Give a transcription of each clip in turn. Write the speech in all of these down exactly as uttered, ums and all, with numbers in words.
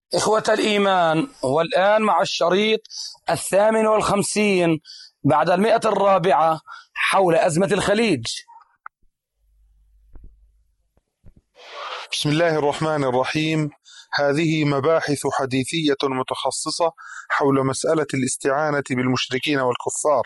إخوة الإيمان، والآن مع الشريط الثامن والخمسين بعد المئة الرابعة حول أزمة الخليج. بسم الله الرحمن الرحيم. هذه مباحث حديثية متخصصة حول مسألة الاستعانة بالمشركين والكفار.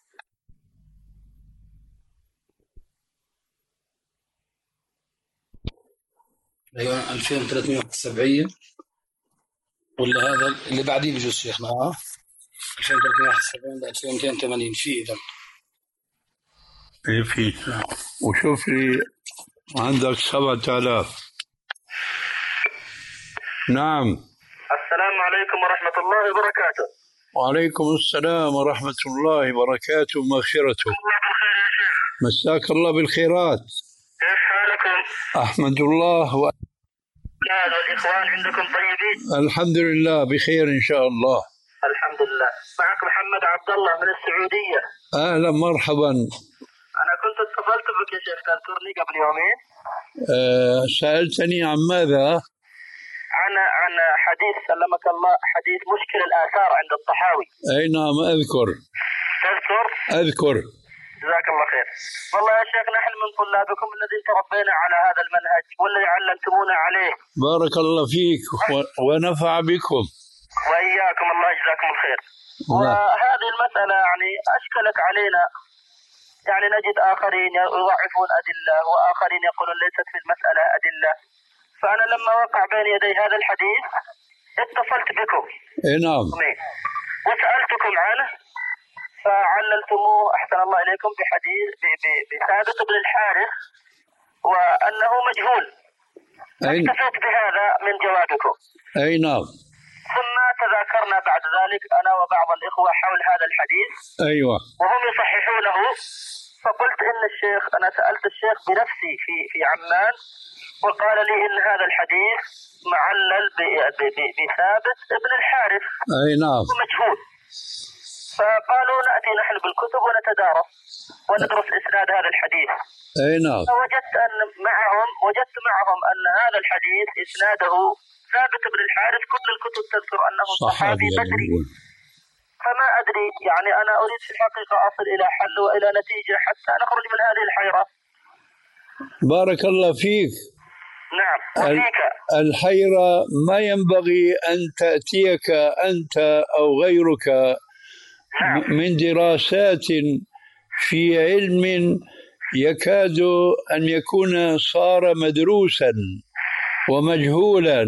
أيوة ألفين وثلاثمئة وسبعين ولا هذا اللي بعديه بجوز شيخنا؟ ها ألفين وثلاثمئة وسبعين ل ألفين ومئتين وثمانين في إذا ايه في. وشوف لي عندك سبعة آلاف. نعم. السلام عليكم ورحمة الله وبركاته. وعليكم السلام ورحمة الله وبركاته ومغفرته. الله بالخير يا شيخ. مساك الله بالخيرات. كيف حالكم؟ أحمد الله و... هذا الإخوان عندكم طيبين؟ الحمد لله بخير إن شاء الله. الحمد لله. معك محمد عبد الله من السعودية. أهلا مرحبا. أنا كنت اتصلت بك يا شيخ تذكرني قبل يومين. أه سألتني عن ماذا؟ عن عن حديث سلمك الله، حديث مشكل الآثار عند الطحاوي. أي نعم أذكر. تذكر؟ أذكر. جزاك الله خير. والله يا شيخ نحن من طلابكم الذين تربينا على هذا المنهج والذي علمتمونا عليه. بارك الله فيك و- ونفع بكم. وإياكم، الله يجزاكم الخير. وهذه المسألة يعني أشكلت علينا، يعني نجد آخرين يضعفون أدلة وآخرين يقولون ليست في المسألة أدلة. فأنا لما وقع بين يدي هذا الحديث اتصلت بكم. إيه نعم. وسألتكم عنه فعللتموه أحسن الله إليكم بحديث بثابت بن الحارث وأنه مجهول. اكتفيت بهذا من جوابكم. أي نعم. ثم تذاكرنا بعد ذلك أنا وبعض الإخوة حول هذا الحديث. أيوة. وهم يصححونه. فقلت إن الشيخ، أنا سألت الشيخ بنفسي في في عمان وقال لي إن هذا الحديث معلل بثابت ابن الحارث. أي نعم. مجهول. فقالوا نأتي نحن بالكتب ونتدارس وندرس إسناد هذا الحديث. أي نعم. فوجدت أن معهم وجدت معهم أن هذا الحديث إسناده ثابت بن الحارث، كل الكتب تذكر أنه صحابي بدري. فما أدري، يعني أنا أريد في الحقيقة أصل إلى حل وإلى نتيجة حتى نخرج من هذه الحيرة. بارك الله فيك. نعم. وفيك. الحيرة ما ينبغي أن تأتيك أنت أو غيرك. نعم. من دراسات في علم يكاد أن يكون صار مدروسا ومجهولا،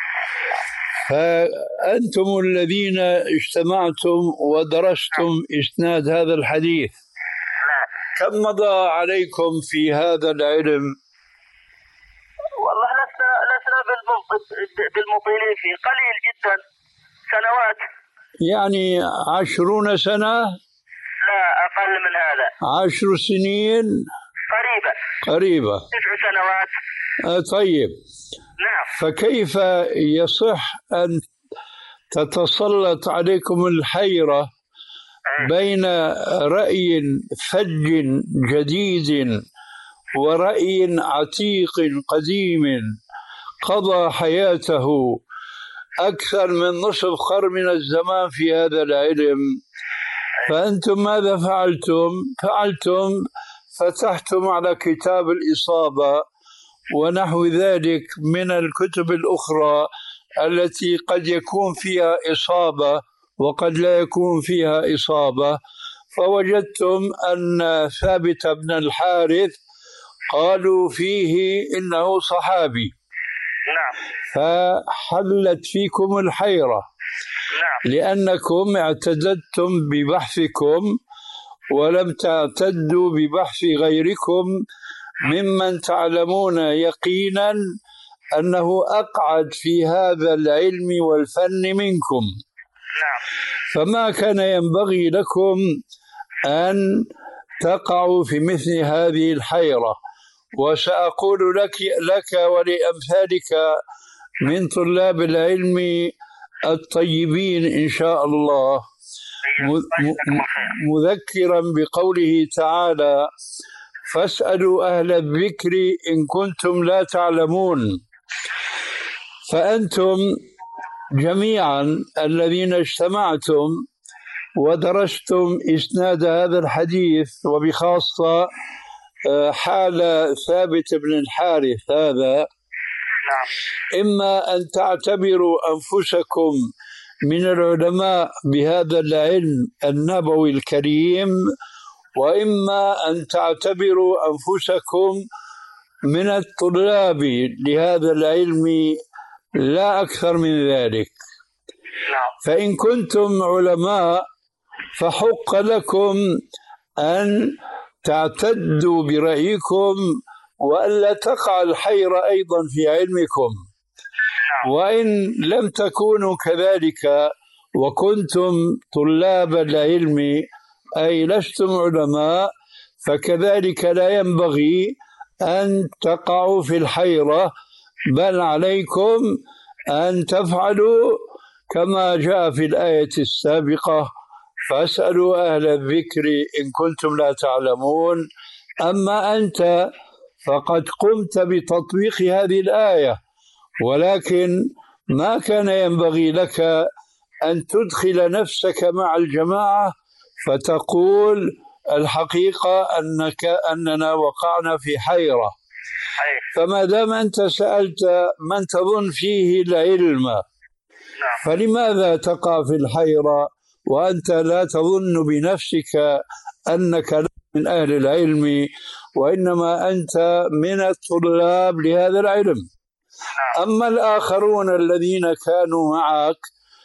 فأنتم الذين اجتمعتم ودرستم إسناد هذا الحديث، كم مضى عليكم في هذا العلم؟ والله لسنا لسنا بالمطيلين فيه، قليل جدا، سنوات. يعني عشرون سنة؟ لا أقل من هذا. عشر سنين؟ قريبا. قريبة. تسع سنوات. آه طيب. نعم. فكيف يصح أن تتسلط عليكم الحيرة بين رأي فج جديد ورأي عتيق قديم قضى حياته أكثر من نصف قرن من الزمان في هذا العلم؟ فأنتم ماذا فعلتم؟ فعلتم فتحتم على كتاب الإصابة ونحو ذلك من الكتب الأخرى التي قد يكون فيها إصابة وقد لا يكون فيها إصابة، فوجدتم أن ثابت بن الحارث قالوا فيه إنه صحابي. نعم. فحلت فيكم الحيرة. نعم. لأنكم اعتددتم ببحثكم ولم تعتدوا ببحث غيركم ممن تعلمون يقينا أنه أقعد في هذا العلم والفن منكم. نعم. فما كان ينبغي لكم أن تقعوا في مثل هذه الحيرة. وسأقول لك, لك ولأمثالك من طلاب العلم الطيبين إن شاء الله، مذكرا بقوله تعالى: فاسألوا أهل الذكر إن كنتم لا تعلمون. فأنتم جميعا الذين اجتمعتم ودرستم إسناد هذا الحديث، وبخاصة حال ثابت بن الحارث هذا، إما أن تعتبروا أنفسكم من العلماء بهذا العلم النبوي الكريم، وإما أن تعتبروا أنفسكم من الطلاب لهذا العلم لا أكثر من ذلك. فإن كنتم علماء فحق لكم أن تعتدوا برأيكم وألا تقع الحيرة أيضا في علمكم. وإن لم تكونوا كذلك وكنتم طلاب العلم أي لستم علماء، فكذلك لا ينبغي أن تقعوا في الحيرة، بل عليكم أن تفعلوا كما جاء في الآية السابقة: فاسألوا أهل الذكر إن كنتم لا تعلمون. أما أنت فقد قمت بتطبيق هذه الآية، ولكن ما كان ينبغي لك أن تدخل نفسك مع الجماعة فتقول الحقيقة أنك أننا وقعنا في حيرة. فما دام أنت سألت من تظن فيه العلم، فلماذا تقع في الحيرة وأنت لا تظن بنفسك أنك من أهل العلم، وإنما أنت من الطلاب لهذا العلم؟ أما الآخرون الذين كانوا معك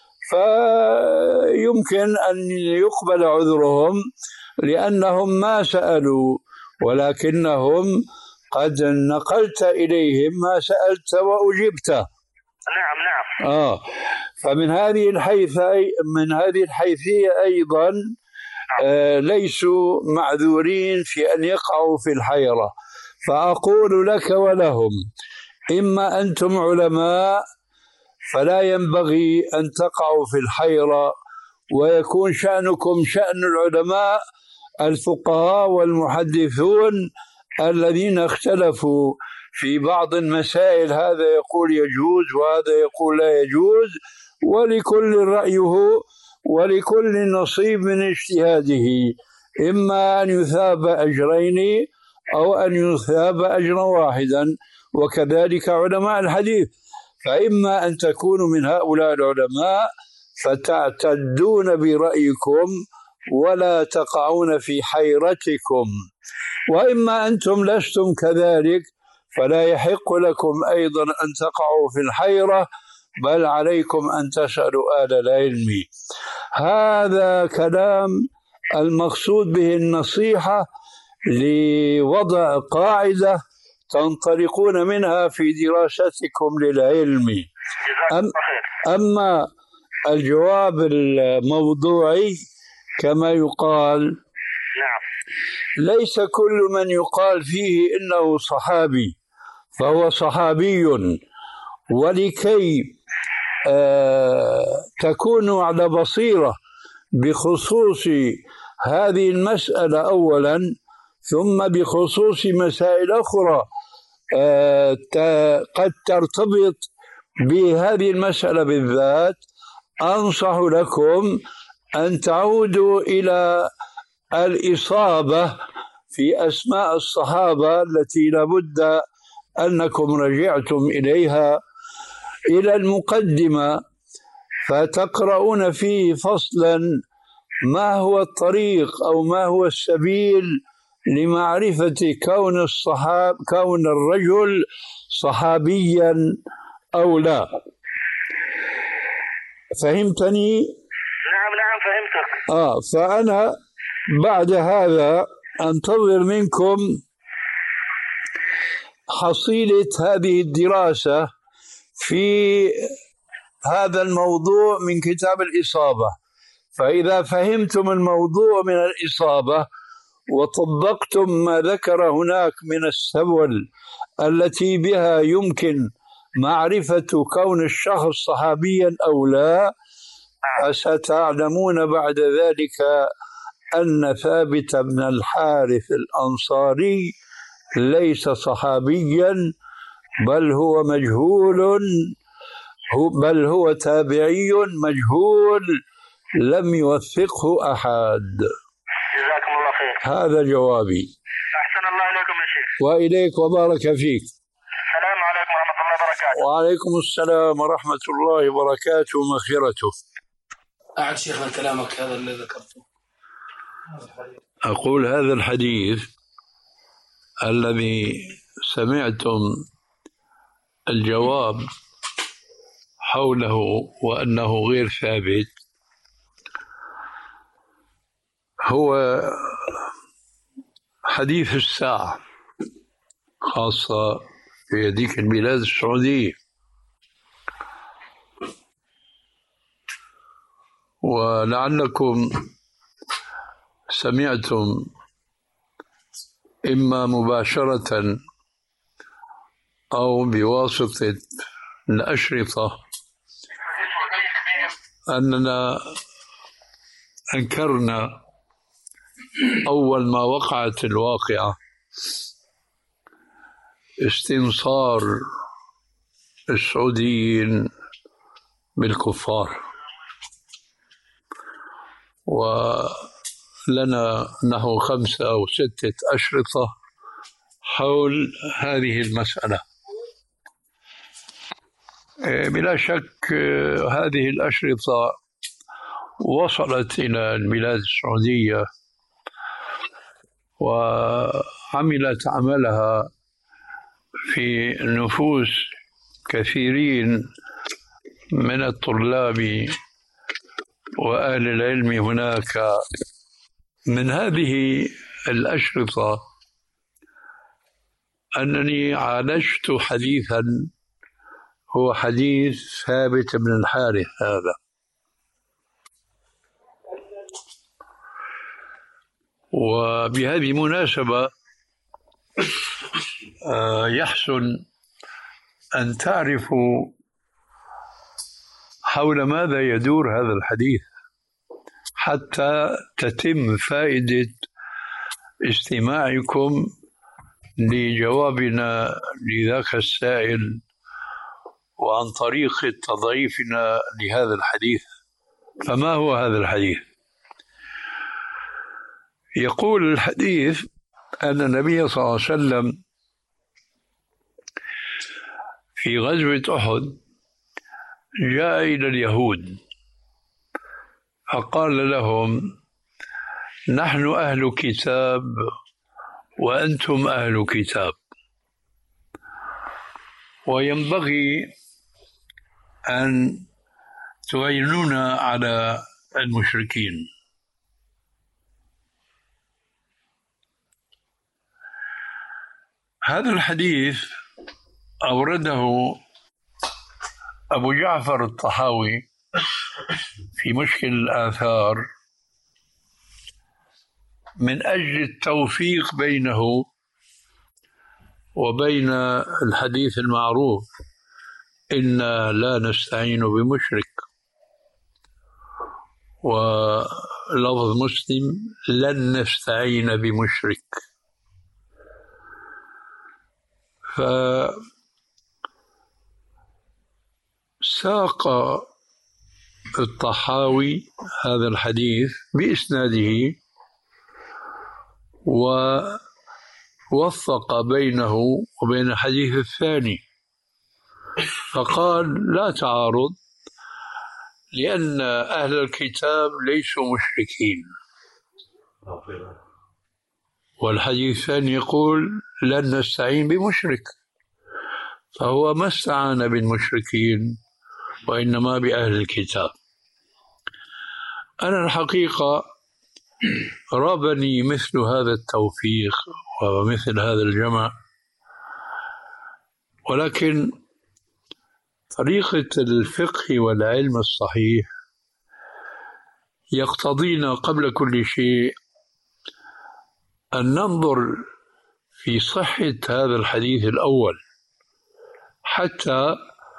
فيمكن أن يقبل عذرهم لأنهم ما سألوا، ولكنهم قد نقلت إليهم ما سألت وأجبت. نعم نعم. آه فمن هذه الحيث من هذه الحيثية أيضا آه ليسوا معذورين في أن يقعوا في الحيرة. فأقول لك ولهم: إما أنتم علماء فلا ينبغي أن تقعوا في الحيرة، ويكون شأنكم شأن العلماء الفقهاء والمحدثون الذين اختلفوا في بعض المسائل، هذا يقول يجوز وهذا يقول لا يجوز، ولكل رأيه ولكل نصيب من اجتهاده، إما أن يثاب أجرين أو أن يثاب أجرا واحدا. وكذلك علماء الحديث، فإما أن تكونوا من هؤلاء العلماء فتعتدون برأيكم ولا تقعون في حيرتكم، وإما أنتم لستم كذلك فلا يحق لكم أيضا أن تقعوا في الحيرة، بل عليكم أن تسألوا أهل العلم. هذا كلام المقصود به النصيحة لوضع قاعدة تنطلقون منها في دراستكم للعلم. أم أما الجواب الموضوعي كما يقال، ليس كل من يقال فيه إنه صحابي فهو صحابي. ولكي آه تكونوا على بصيرة بخصوص هذه المسألة أولا، ثم بخصوص مسائل أخرى آه قد ترتبط بهذه المسألة بالذات، أنصح لكم أن تعودوا إلى الإصابة في أسماء الصحابة التي لابد أنكم رجعتم إليها، إلى المقدمة، فتقرؤون فيه فصلا ما هو الطريق أو ما هو السبيل لمعرفة كون الصحاب كون الرجل صحابيا أو لا. فهمتني؟ نعم نعم فهمتك. آه فأنا بعد هذا أنتظر منكم حصيلة هذه الدراسة في هذا الموضوع من كتاب الإصابة. فإذا فهمتم الموضوع من الإصابة وطبقتم ما ذكر هناك من السبل التي بها يمكن معرفة كون الشخص صحابيا أو لا، فستعلمون بعد ذلك أن ثابت بن الحارث الأنصاري ليس صحابيا، بل هو مجهول هو بل هو تابعي مجهول لم يوثقه أحد. جزاكم الله خير. هذا جوابي. أحسن الله إليكم يا شيخ. وإليك وبارك فيك. السلام عليكم ورحمة الله وبركاته. وعليكم السلام ورحمة الله وبركاته ومغفرته. أعد شيخنا كلامك هذا اللي ذكرته. أقول هذا الحديث الذي سمعتم الجواب حوله وأنه غير ثابت هو حديث الساعة، خاصة في هذيك البلاد السعودية. ولعلكم سمعتم إما مباشرة أو بواسطة الأشرطة أننا أنكرنا أول ما وقعت الواقعة استنصار السعوديين بالكفار، ولنا نحو خمسة أو ستة أشرطة حول هذه المسألة. بلا شك هذه الأشرطة وصلت إلى البلاد السعودية وعملت عملها في نفوس كثيرين من الطلاب وأهل العلم هناك. من هذه الأشرطة أنني عالجت حديثا هو حديث ثابت بن الحارث هذا، وبهذه المناسبة يحسن أن تعرفوا حول ماذا يدور هذا الحديث حتى تتم فائدة استماعكم لجوابنا لذاك السائل وعن طريق تضعيفنا لهذا الحديث. فما هو هذا الحديث؟ يقول الحديث أن النبي صلى الله عليه وسلم في غزوة أحد جاء إلى اليهود فقال لهم: نحن أهل كتاب وأنتم أهل كتاب، وينبغي أن تعينونا على المشركين. هذا الحديث أورده أبو جعفر الطحاوي في مشكل الآثار من أجل التوفيق بينه وبين الحديث المعروف: إنا لا نستعين بمشرك، ولفظ مسلم: لن نستعين بمشرك. فساق الطحاوي هذا الحديث بإسناده ووثق بينه وبين الحديث الثاني، فقال: لا تعارض، لأن أهل الكتاب ليسوا مشركين، والحديث الثاني يقول: لن نستعين بمشرك، فهو ما استعان بالمشركين وإنما بأهل الكتاب. أنا الحقيقة رابني مثل هذا التوفيق ومثل هذا الجمع، ولكن طريقة الفقه والعلم الصحيح يقتضينا قبل كل شيء أن ننظر في صحة هذا الحديث الأول حتى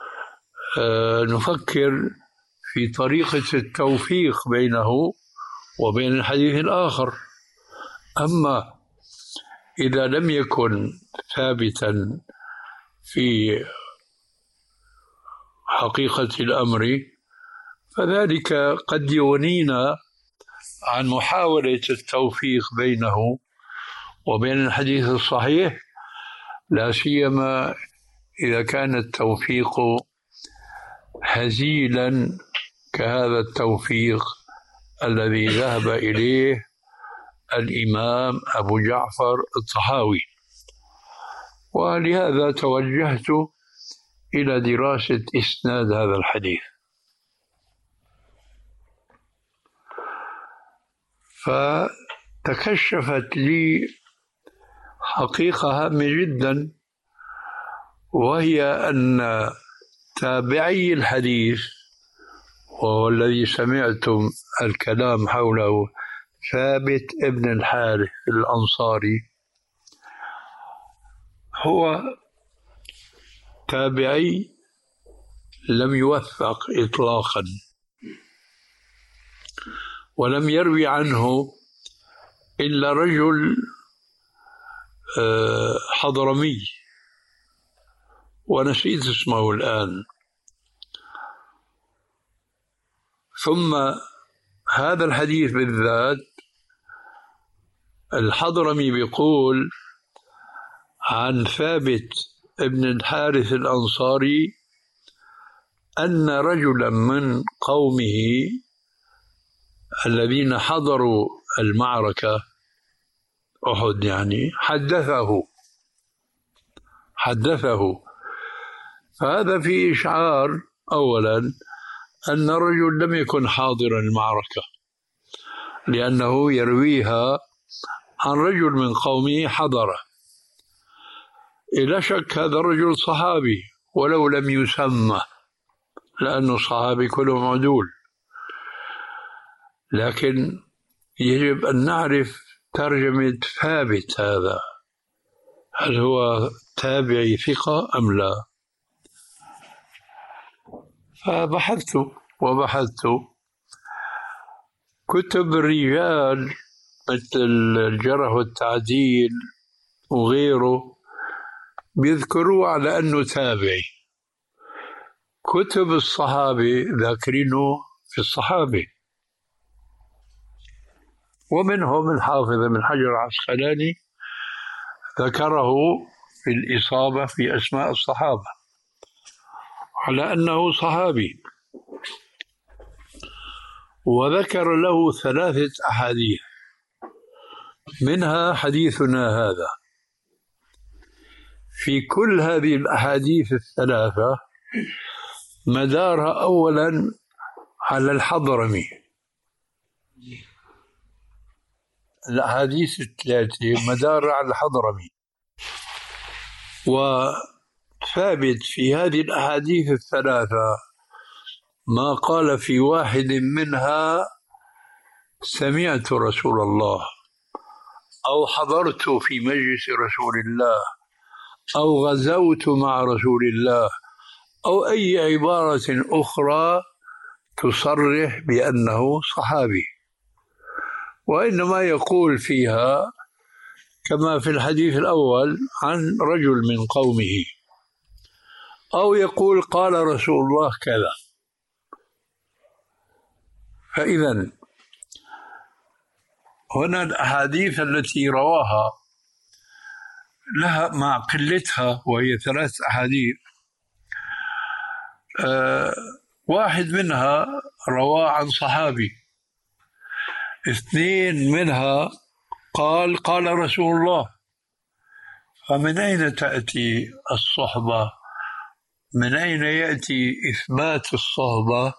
نفكر في طريقة التوفيق بينه وبين الحديث الآخر. أما إذا لم يكن ثابتا في حقيقة الأمر، فذلك قد يغنينا عن محاولة التوفيق بينه وبين الحديث الصحيح، لا سيما إذا كان التوفيق هزيلا كهذا التوفيق الذي ذهب إليه الإمام أبو جعفر الطحاوي. ولهذا توجهت إلى دراسة إسناد هذا الحديث، فتكشفت لي حقيقة هامة جدا، وهي أن تابعي الحديث وهو الذي سمعتم الكلام حوله ثابت ابن الحارث الأنصاري هو تابعي لم يوثق إطلاقا، ولم يروي عنه إلا رجل حضرمي ونسيت اسمه الآن. ثم هذا الحديث بالذات الحضرمي بيقول عن ثابت ابن الحارث الأنصاري أن رجلا من قومه الذين حضروا المعركة أحد يعني حدثه حدثه فهذا في إشعار أولا أن الرجل لم يكن حاضرا المعركة، لأنه يرويها عن رجل من قومه حضره. إلا شك هذا الرجل صحابي ولو لم يسمى، لأنه صحابي كلهم عدول، لكن يجب أن نعرف ترجمة ثابت هذا، هل هو تابعي ثقة أم لا؟ فبحثت وبحثت كتب الرجال مثل الجرح والتعديل وغيره بيذكروا على أنه تابعي، كتب الصحابة ذاكرينه في الصحابة، ومنهم الحافظ ابن حجر العسقلاني ذكره في الإصابة في أسماء الصحابة على أنه صحابي، وذكر له ثلاثة أحاديث منها حديثنا هذا. في كل هذه الأحاديث الثلاثة مدارها أولا على الحضرمي، الأحاديث الثلاثة مدارها على الحضرمي، وثابت في هذه الأحاديث الثلاثة ما قال في واحد منها سمعت رسول الله أو حضرت في مجلس رسول الله أو غزوت مع رسول الله أو أي عبارة أخرى تصرح بأنه صحابي، وإنما يقول فيها كما في الحديث الأول عن رجل من قومه، أو يقول قال رسول الله كذا. فإذا هنا الأحاديث التي رواها لها مع قلتها وهي ثلاث أحاديث، أه واحد منها رواه عن صحابي، اثنين منها قال قال رسول الله. فمن أين تأتي الصحبة؟ من أين يأتي إثبات الصحبة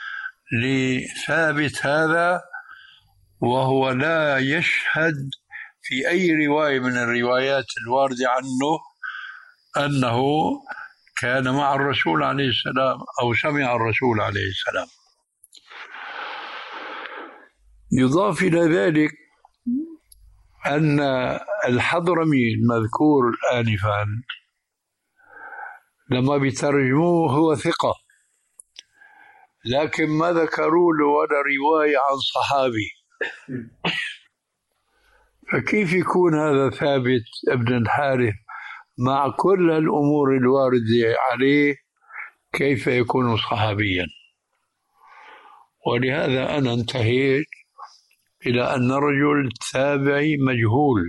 لثابت هذا وهو لا يشهد في أي رواية من الروايات الواردة عنه أنه كان مع الرسول عليه السلام أو سمع الرسول عليه السلام؟ يضاف إلى ذلك أن الحضرمي المذكور آنفا لما بيترجموه هو ثقة، لكن ما ذكروا له ولا رواية عن صحابي، فكيف يكون هذا ثابت ابن الحارث مع كل الأمور الواردة عليه كيف يكون صحابيا؟ ولهذا أنا انتهيت إلى أن رجل تابعي مجهول.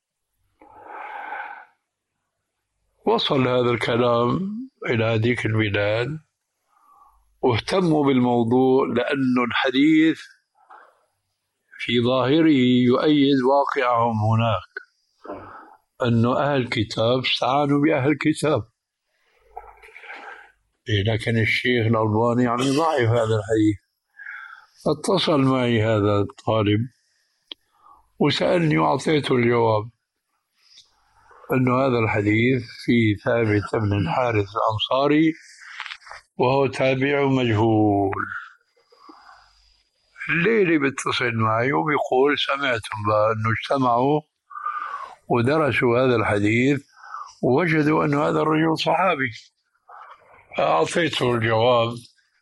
وصل هذا الكلام إلى هذيك البلاد واهتموا بالموضوع، لأن الحديث في ظاهره يؤيد واقعهم هناك، أن أهل الكتاب استعانوا بأهل الكتاب. لكن الشيخ الألباني يعني ضعف هذا الحديث. اتصل معي هذا الطالب وسألني وأعطيته الجواب أن هذا الحديث في ثابت بن الحارث الأنصاري وهو تابع مجهول. الليلة بيتصل معي وبيقول سمعتم بأنه اجتمعوا ودرسوا هذا الحديث ووجدوا أن هذا الرجل صحابي. أعطيته الجواب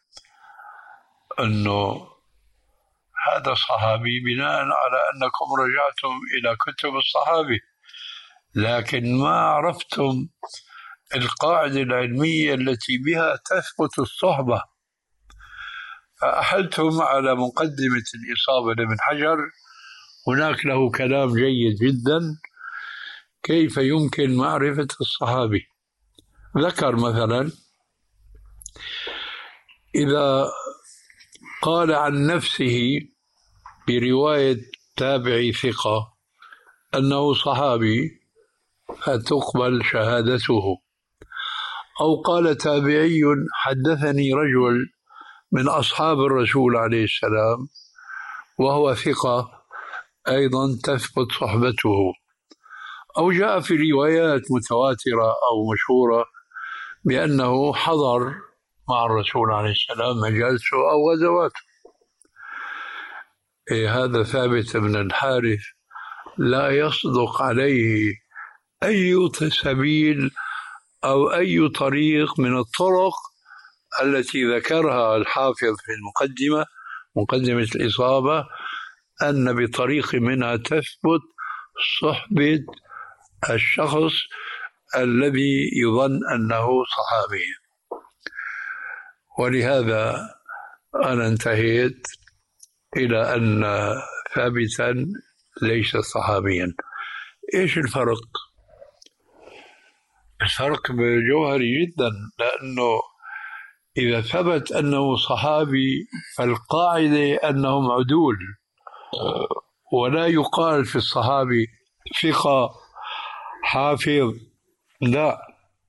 أنه هذا صحابي بناء على أنكم رجعتم إلى كتب الصحابي، لكن ما عرفتم القاعدة العلمية التي بها تثبت الصحبة. فأحلتم على مقدمة الإصابة لابن حجر، هناك له كلام جيد جدا كيف يمكن معرفة الصحابي. ذكر مثلا إذا قال عن نفسه برواية تابعي ثقة أنه صحابي فتقبل شهادته، أو قال تابعي حدثني رجل من أصحاب الرسول عليه السلام وهو ثقة أيضا تثبت صحبته، أو جاء في روايات متواترة أو مشهورة بأنه حضر مع الرسول عليه السلام مجالسه أو غزواته. إيه هذا ثابت بن الحارث لا يصدق عليه أي سبيل أو أي طريق من الطرق التي ذكرها الحافظ في المقدمة مقدمة الإصابة، أن بطريق منها تثبت صحبة الشخص الذي يظن أنه صحابي. ولهذا أنا انتهيت إلى أن ثابتا ليس صحابيا. إيش الفرق؟ الفرق جوهري جدا، لأنه إذا ثبت أنه صحابي فالقاعدة أنهم عدول، ولا يقال في الصحابي ثقة حافظ، لا.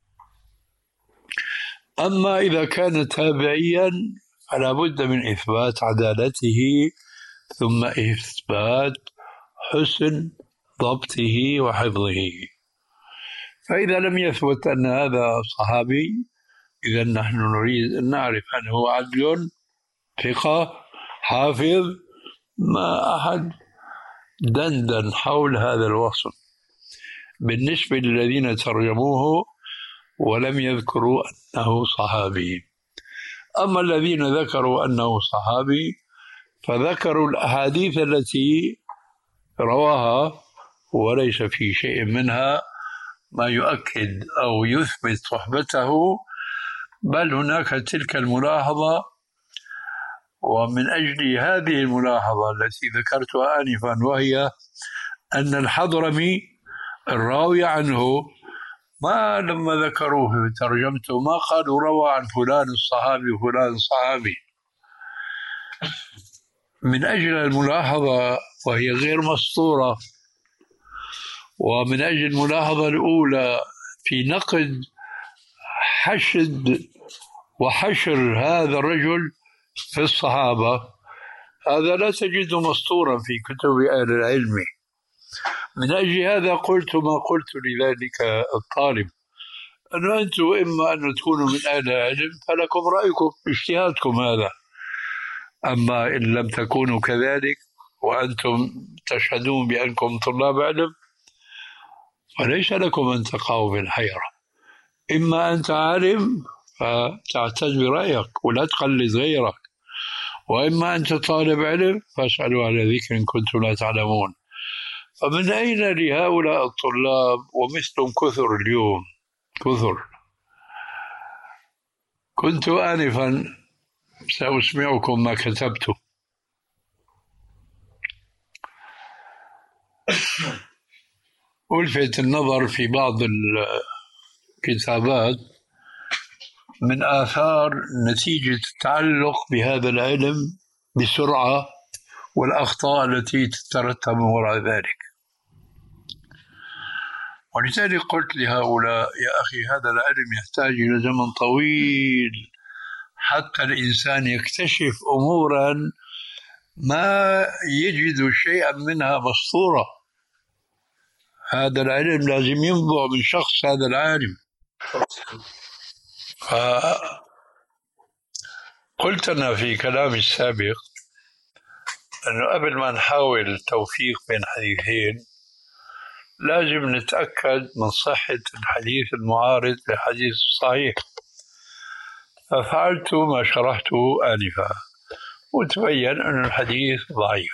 أما إذا كان تابعيا فلا بد من إثبات عدالته ثم إثبات حسن ضبطه وحفظه. فإذا لم يثبت أن هذا صحابي إذا نحن نريد أن نعرف هل هو عدل ثقة حافظ. ما أحد دندن حول هذا الوصف بالنسبة للذين ترجموه ولم يذكروا أنه صحابي. أما الذين ذكروا أنه صحابي فذكروا الأحاديث التي رواها وليس في شيء منها ما يؤكد أو يثبت صحبته، بل هناك تلك الملاحظة. ومن أجل هذه الملاحظة التي ذكرتها آنفا، وهي أن الحضرمي الراوي عنه ما لما ذكروه في ترجمته ما قالوا روى عن فلان الصحابي وفلان الصحابي، من أجل الملاحظة وهي غير مسطورة. ومن أجل الملاحظة الأولى في نقد حشد وحشر هذا الرجل في الصحابة، هذا لا تجد مسطورا في كتب أهل العلم. من أجل هذا قلت ما قلت لذلك الطالب، أنه أنتم إما أن تكونوا من أهل العلم فلكم رأيكم اجتهادكم هذا، أما إن لم تكونوا كذلك وأنتم تشهدون بأنكم طلاب علم فليس لكم أن تقعوا في الحيرة. إما أنت عالم فتعتز برأيك ولا تقلد غيرك، وإما أنت طالب علم فاسألوا على ذكر إن كنتم لا تعلمون. فمن أين لهؤلاء الطلاب ومثلهم كثر اليوم، كثر كنت آنفا سأسمعكم ما كتبته. ألفت النظر في بعض الكتابات من آثار نتيجة التعلق بهذا العلم بسرعة والأخطاء التي تترتب وراء ذلك. ولذلك قلت لهؤلاء: يا أخي، هذا العلم يحتاج إلى زمن طويل حتى الإنسان يكتشف أمورا ما يجد شيئا منها مسطورة. هذا العلم لازم ينبع من شخص هذا العالم. قلت أنا في كلامي السابق أنه قبل ما نحاول التوفيق بين حديثين لازم نتأكد من صحة الحديث المعارض للحديث الصحيح، ففعلت ما شرحته آنفا وتبين أن الحديث ضعيف.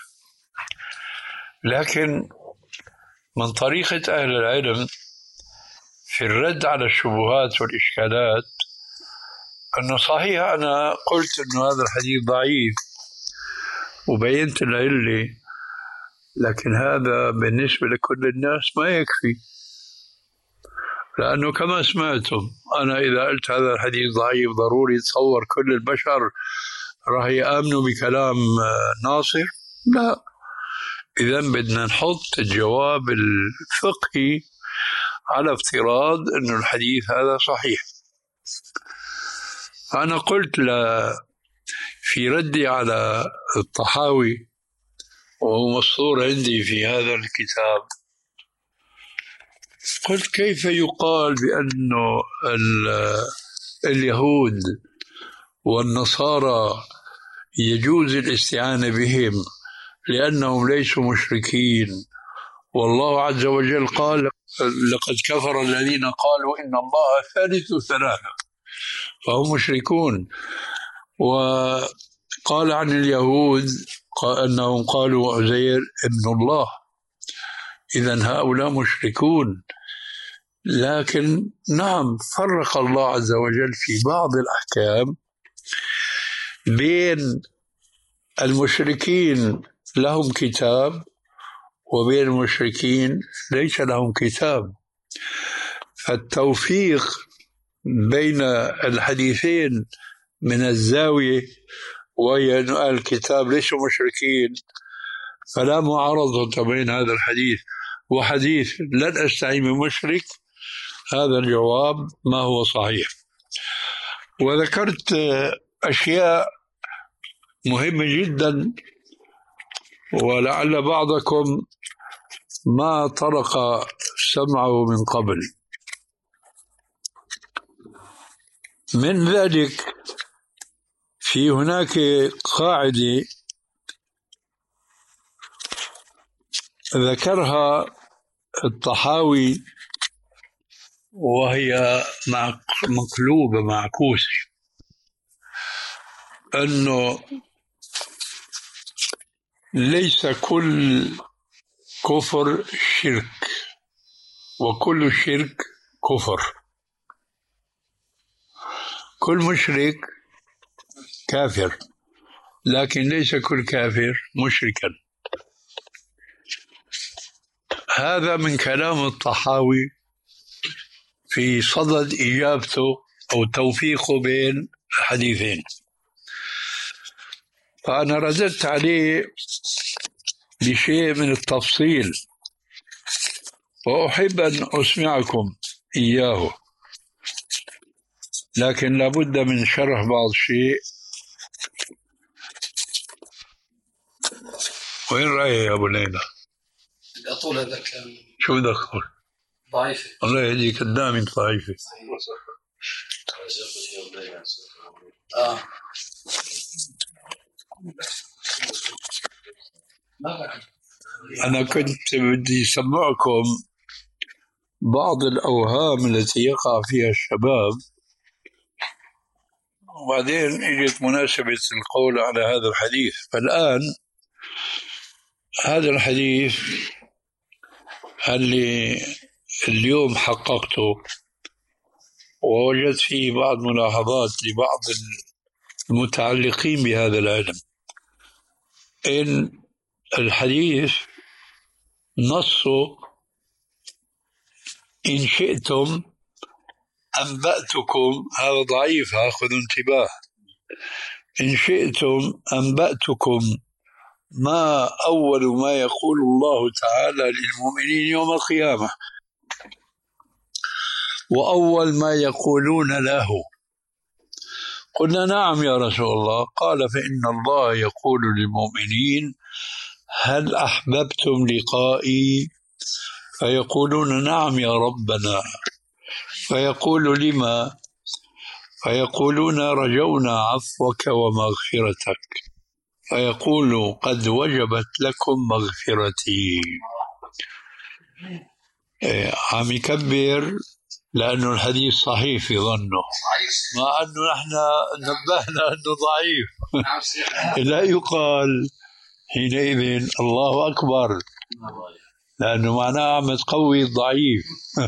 لكن من طريقة أهل العلم في الرد على الشبهات والإشكالات أنه صحيح أنا قلت أنه هذا الحديث ضعيف وبينت العلة، لكن هذا بالنسبة لكل الناس ما يكفي، لأنه كما سمعتم أنا إذا قلت هذا الحديث ضعيف ضروري تصور كل البشر راح يآمنوا بكلام ناصر؟ لا. إذن بدنا نحط الجواب الفقهي على افتراض أن الحديث هذا صحيح. أنا قلت ل في ردي على الطحاوي، وهو مسطور عندي في هذا الكتاب، قلت: كيف يقال بأن اليهود والنصارى يجوز الاستعانة بهم لأنهم ليسوا مشركين، والله عز وجل قال: لقد كفر الذين قالوا إن الله ثالث ثلاثة، فهم مشركون. وقال عن اليهود أنهم قالوا عزير ابن الله، إذن هؤلاء مشركون. لكن نعم، فرق الله عز وجل في بعض الأحكام بين المشركين لهم كتاب وبين المشركين ليس لهم كتاب. فالتوفيق بين الحديثين من الزاوية وهي أن الكتاب ليسوا مشركين، فلا معارضة بين هذا الحديث وحديث لن أستعين بمشرك، هذا الجواب ما هو صحيح. وذكرت أشياء مهمة جدا ولعل بعضكم ما طرق سمعه من قبل. من ذلك في هناك قاعدة ذكرها الطحاوي وهي مقلوبة معكوسة، أنه ليس كل كفر شرك وكل شرك كفر. كل مشرك كافر، لكن ليس كل كافر مشركا. هذا من كلام الطحاوي في صدد إجابته أو توفيقه بين الحديثين. فأنا رددت عليه بشيء من التفصيل وأحب أن أسمعكم إياه، لكن لابد من شرح بعض الشيء. وين رأيه يا أبو ليلى؟ أطول هذا الكلام. شو بدك تقول؟ ضعيفة. الله يهديك، قدامي ضعيفة. آه. أنا كنت بدي أسمعكم بعض الأوهام التي يقع فيها الشباب، وبعدين اجت مناسبة القول على هذا الحديث. فالآن هذا الحديث اللي اليوم حققته ووجدت فيه بعض ملاحظات لبعض المتعلقين بهذا العلم. إن الحديث نصه إن شئتم أنبأتكم، هذا ضعيف، خذوا انتباه. إن شئتم أنبأتكم ما أول ما يقول الله تعالى للمؤمنين يوم القيامة، وأول ما يقولون له. قلنا نعم يا رسول الله. قال فإن الله يقول للمؤمنين هل أحببتم لقائي؟ فيقولون نعم يا ربنا. فيقول لما؟ فيقولون رجونا عفوك ومغفرتك. فيقول قد وجبت لكم مغفرتي. إيه عم يكبر لأنه الحديث صحيح في ظنه، مع أنه نحن نبهنا أنه ضعيف. لا يقال حينئذ الله أكبر، لأنه معناه عم تقوي الضعيف.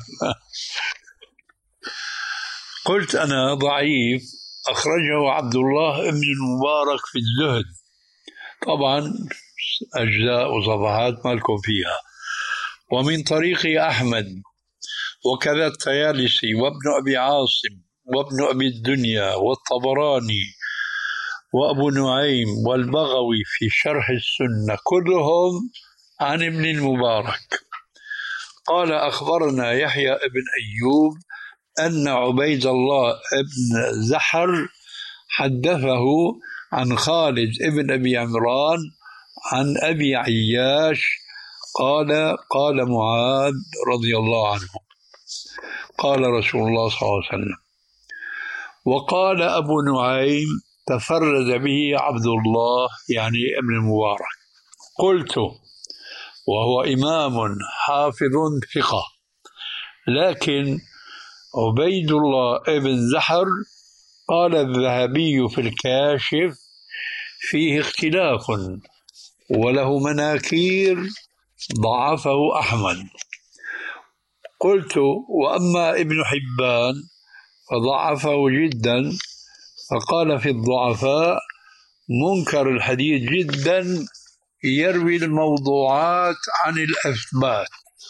قلت أنا ضعيف أخرجه عبد الله بن المبارك في الزهد، طبعا أجزاء وصفحات ما لكم فيها، ومن طريق أحمد، وكذا الطيالسي وابن أبي عاصم وابن أبي الدنيا والطبراني وأبو نعيم والبغوي في شرح السنة، كلهم عن ابن المبارك. قال أخبرنا يحيى بن أيوب أن عبيد الله بن زحر حدثه عن خالد بن أبي عمران عن أبي عياش قال قال معاذ رضي الله عنه قال رسول الله صلى الله عليه وسلم. وقال أبو نعيم تفرد به عبد الله يعني ابن المبارك. قلت وهو إمام حافظ ثقة، لكن عبيد الله ابن زحر قال الذهبي في الكاشف فيه اختلاف وله مناكير ضعفه أحمد. قلت وأما ابن حبان فضعفه جدا، فقال في الضعفاء منكر الحديث جدا يروي الموضوعات عن الأثبات.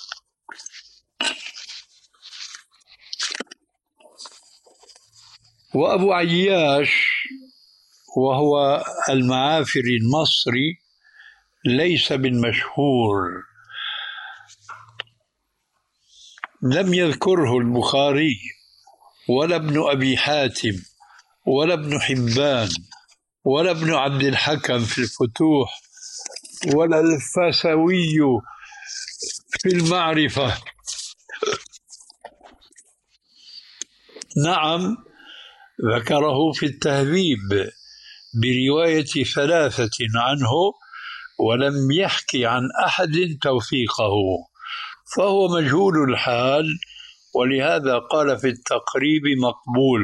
وأبو عياش وهو المعافري المصري ليس بالمشهور، لم يذكره البخاري ولا ابن أبي حاتم ولا ابن حبان ولا ابن عبد الحكم في الفتوح ولا الفاسوي في المعرفة. نعم ذكره في التهذيب برواية ثلاثة عنه، ولم يحكي عن أحد توثيقه، فهو مجهول الحال، ولهذا قال في التقريب مقبول،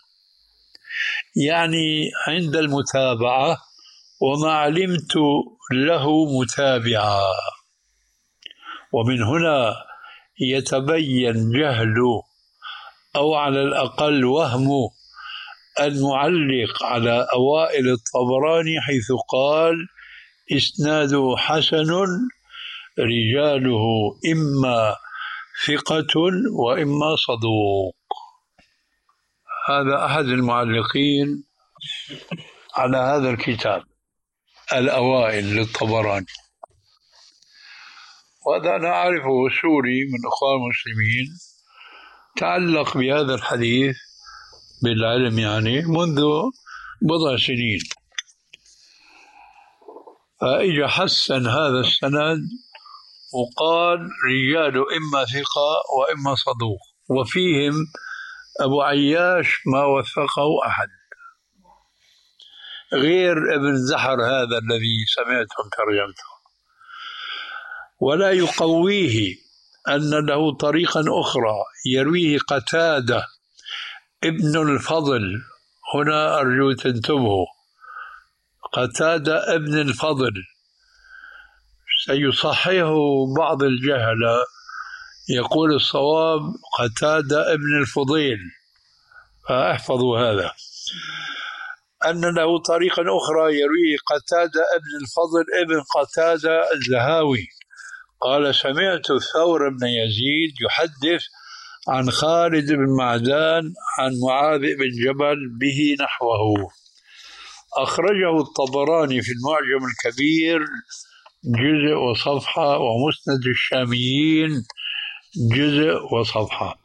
يعني عند المتابعة وما علمت له متابعا. ومن هنا يتبين جهل أو على الأقل وهم المعلق على أوائل الطبراني حيث قال إسناده حسن رجاله إما ثقة وإما صدوق. هذا أحد المعلقين على هذا الكتاب الأوائل للطبراني، وهذا أنا أعرفه سوري من أخوان المسلمين تعلق بهذا الحديث بالعلم يعني منذ بضع سنين، فإجا حسن هذا السند وقال رجال إما ثقة وإما صدوق، وفيهم أبو عياش ما وثقه أحد غير ابن زحر هذا الذي سمعتم ترجمته. ولا يقويه أن له طريقا أخرى يرويه قتادة ابن الفضل، هنا أرجو تنتبهوا، قتادة ابن الفضل سيصححه بعض الجهلة، يقول الصواب قتادة ابن الفضيل، فاحفظوا هذا. أن له طريقا أخرى يرويه قتادة ابن الفضل ابن قتادة الزهاوي قال سمعت ثور بن يزيد يحدث عن خالد بن معدان عن معاذ بن جبل به نحوه. أخرجه الطبراني في المعجم الكبير جزء وصفحة، ومسند الشاميين جزء وصفحة.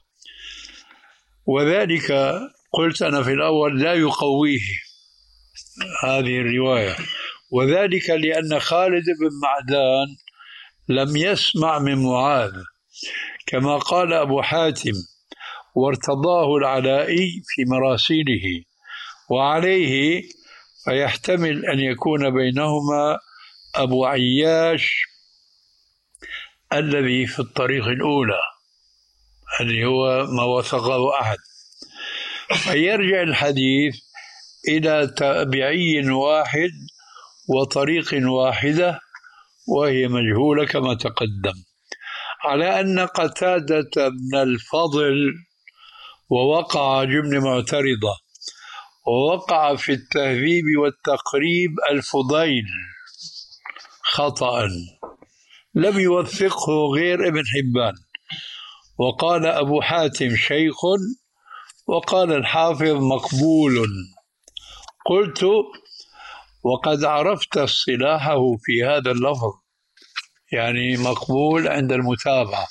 وذلك قلت أنا في الأول لا يقويه هذه الرواية، وذلك لأن خالد بن معدان لم يسمع من معاذ كما قال أبو حاتم، وارتضاه العلائي في مراسيله، وعليه فيحتمل أن يكون بينهما أبو عياش الذي في الطريق الأولى اللي هو ما وثقه أحد، فيرجع الحديث إلى تابعي واحد وطريق واحدة وهي مجهولة كما تقدم، على أن قتادة بن الفضل ووقع جبن معترضة، ووقع في التهذيب والتقريب الفضيل خطأ لم يوثقه غير ابن حبان، وقال أبو حاتم شيخ، وقال الحافظ مقبول. قلت وقد عرفت اصطلاحه في هذا اللفظ، يعني مقبول عند المتابعة،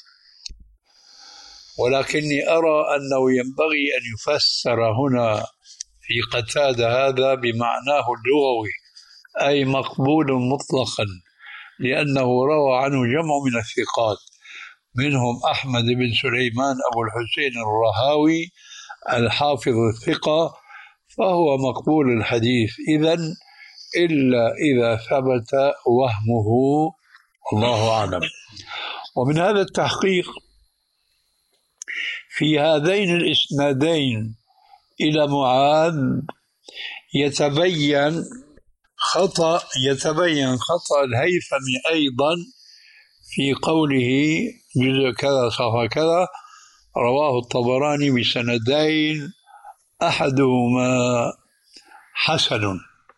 ولكني أرى أنه ينبغي أن يفسر هنا في قتادة هذا بمعناه اللغوي، أي مقبول مطلقا، لأنه روى عنه جمع من الثقات منهم أحمد بن سليمان أبو الحسين الرهاوي الحافظ الثقة، فهو مقبول الحديث إذن، إلا إذا ثبت وهمه، الله أعلم. ومن هذا التحقيق في هذين الإسنادين إلى معاذ يتبين خطأ يتبين خطأ الهيثمي أيضا في قوله جزء كذا صفحة كذا رواه الطبراني بسندين أحدهما حسن،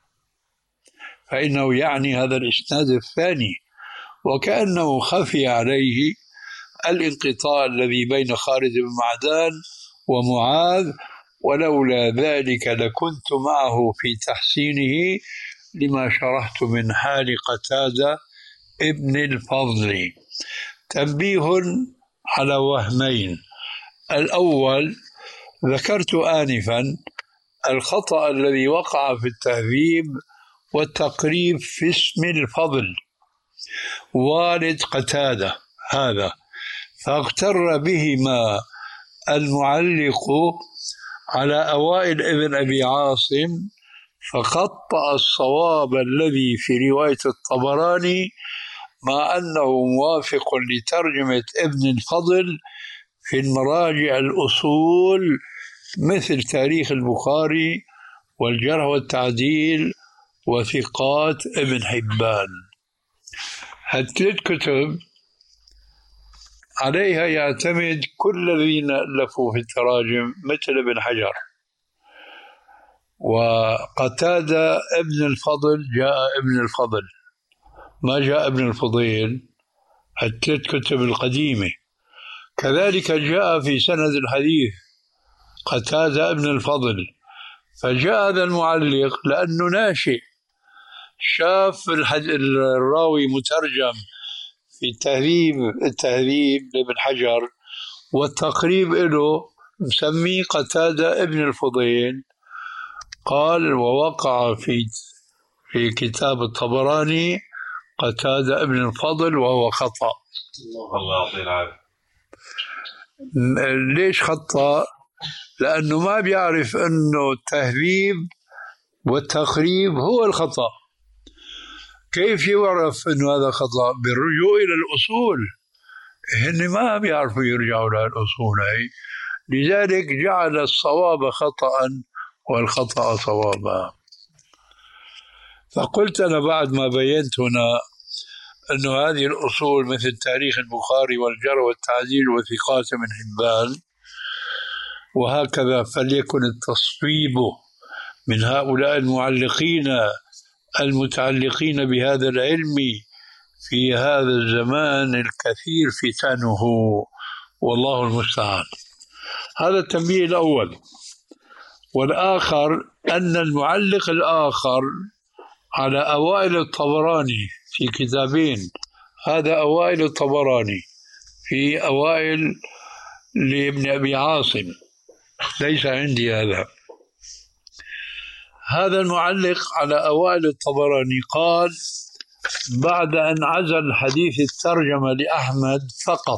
فإنه يعني هذا الإسناد الثاني، وكأنه خفي عليه الانقطاع الذي بين خالد بن معدان ومعاذ، ولولا ذلك لكنت معه في تحسينه لما شرحت من حال قتادة ابن الفضل. تنبيه على وهمين: الأول ذكرت آنفا الخطأ الذي وقع في التهذيب والتقريب في اسم الفضل والد قتادة هذا، فاغتر بهما المعلق على أوائل ابن أبي عاصم، فخطأ الصواب الذي في رواية الطبراني، مع أنه موافق لترجمة ابن الفضل في المراجع الأصول مثل تاريخ البخاري والجرح والتعديل وثقات ابن حبان. هالثلاث كتب عليها يعتمد كل الذين ألفوا في التراجم مثل ابن حجر. وقتادة ابن الفضل جاء ابن الفضل، ما جاء ابن الفضيل، الثلاث كتب القديمة. كذلك جاء في سند الحديث قتادة ابن الفضل، فجاء هذا المعلق لأنه ناشئ شاف الراوي مترجم في التهذيب التهذيب لابن حجر والتقريب له مسميه قتادة ابن الفضيل، قال ووقع في في كتاب الطبراني قتادة ابن الفضل وهو خطأ. الله يعطيه العافية. ليش خطأ؟ لأنه ما بيعرف أنه التهذيب والتقريب هو الخطأ. كيف يعرف أنه هذا خطأ؟ بالرجوع إلى الأصول، هن ما بيعرفوا يرجعوا إلى الأصول هي، لذلك جعل الصواب خطأ والخطأ صوابا. فقلت أنا بعد ما بينت هنا أنه هذه الأصول مثل تاريخ البخاري والجرح والتعديل وثقات ابن حبان وهكذا فليكن التصويب من هؤلاء المعلقين المتعلقين بهذا العلم في هذا الزمان الكثير فتنه، والله المستعان. هذا التنبيه الأول. والآخر أن المعلق الآخر على أوائل الطبراني في كتابين، هذا أوائل الطبراني في أوائل لابن أبي عاصم، ليس عندي هذا. هذا المعلق على أوائل الطبراني قال بعد أن عزل حديث الترجمة لأحمد فقط،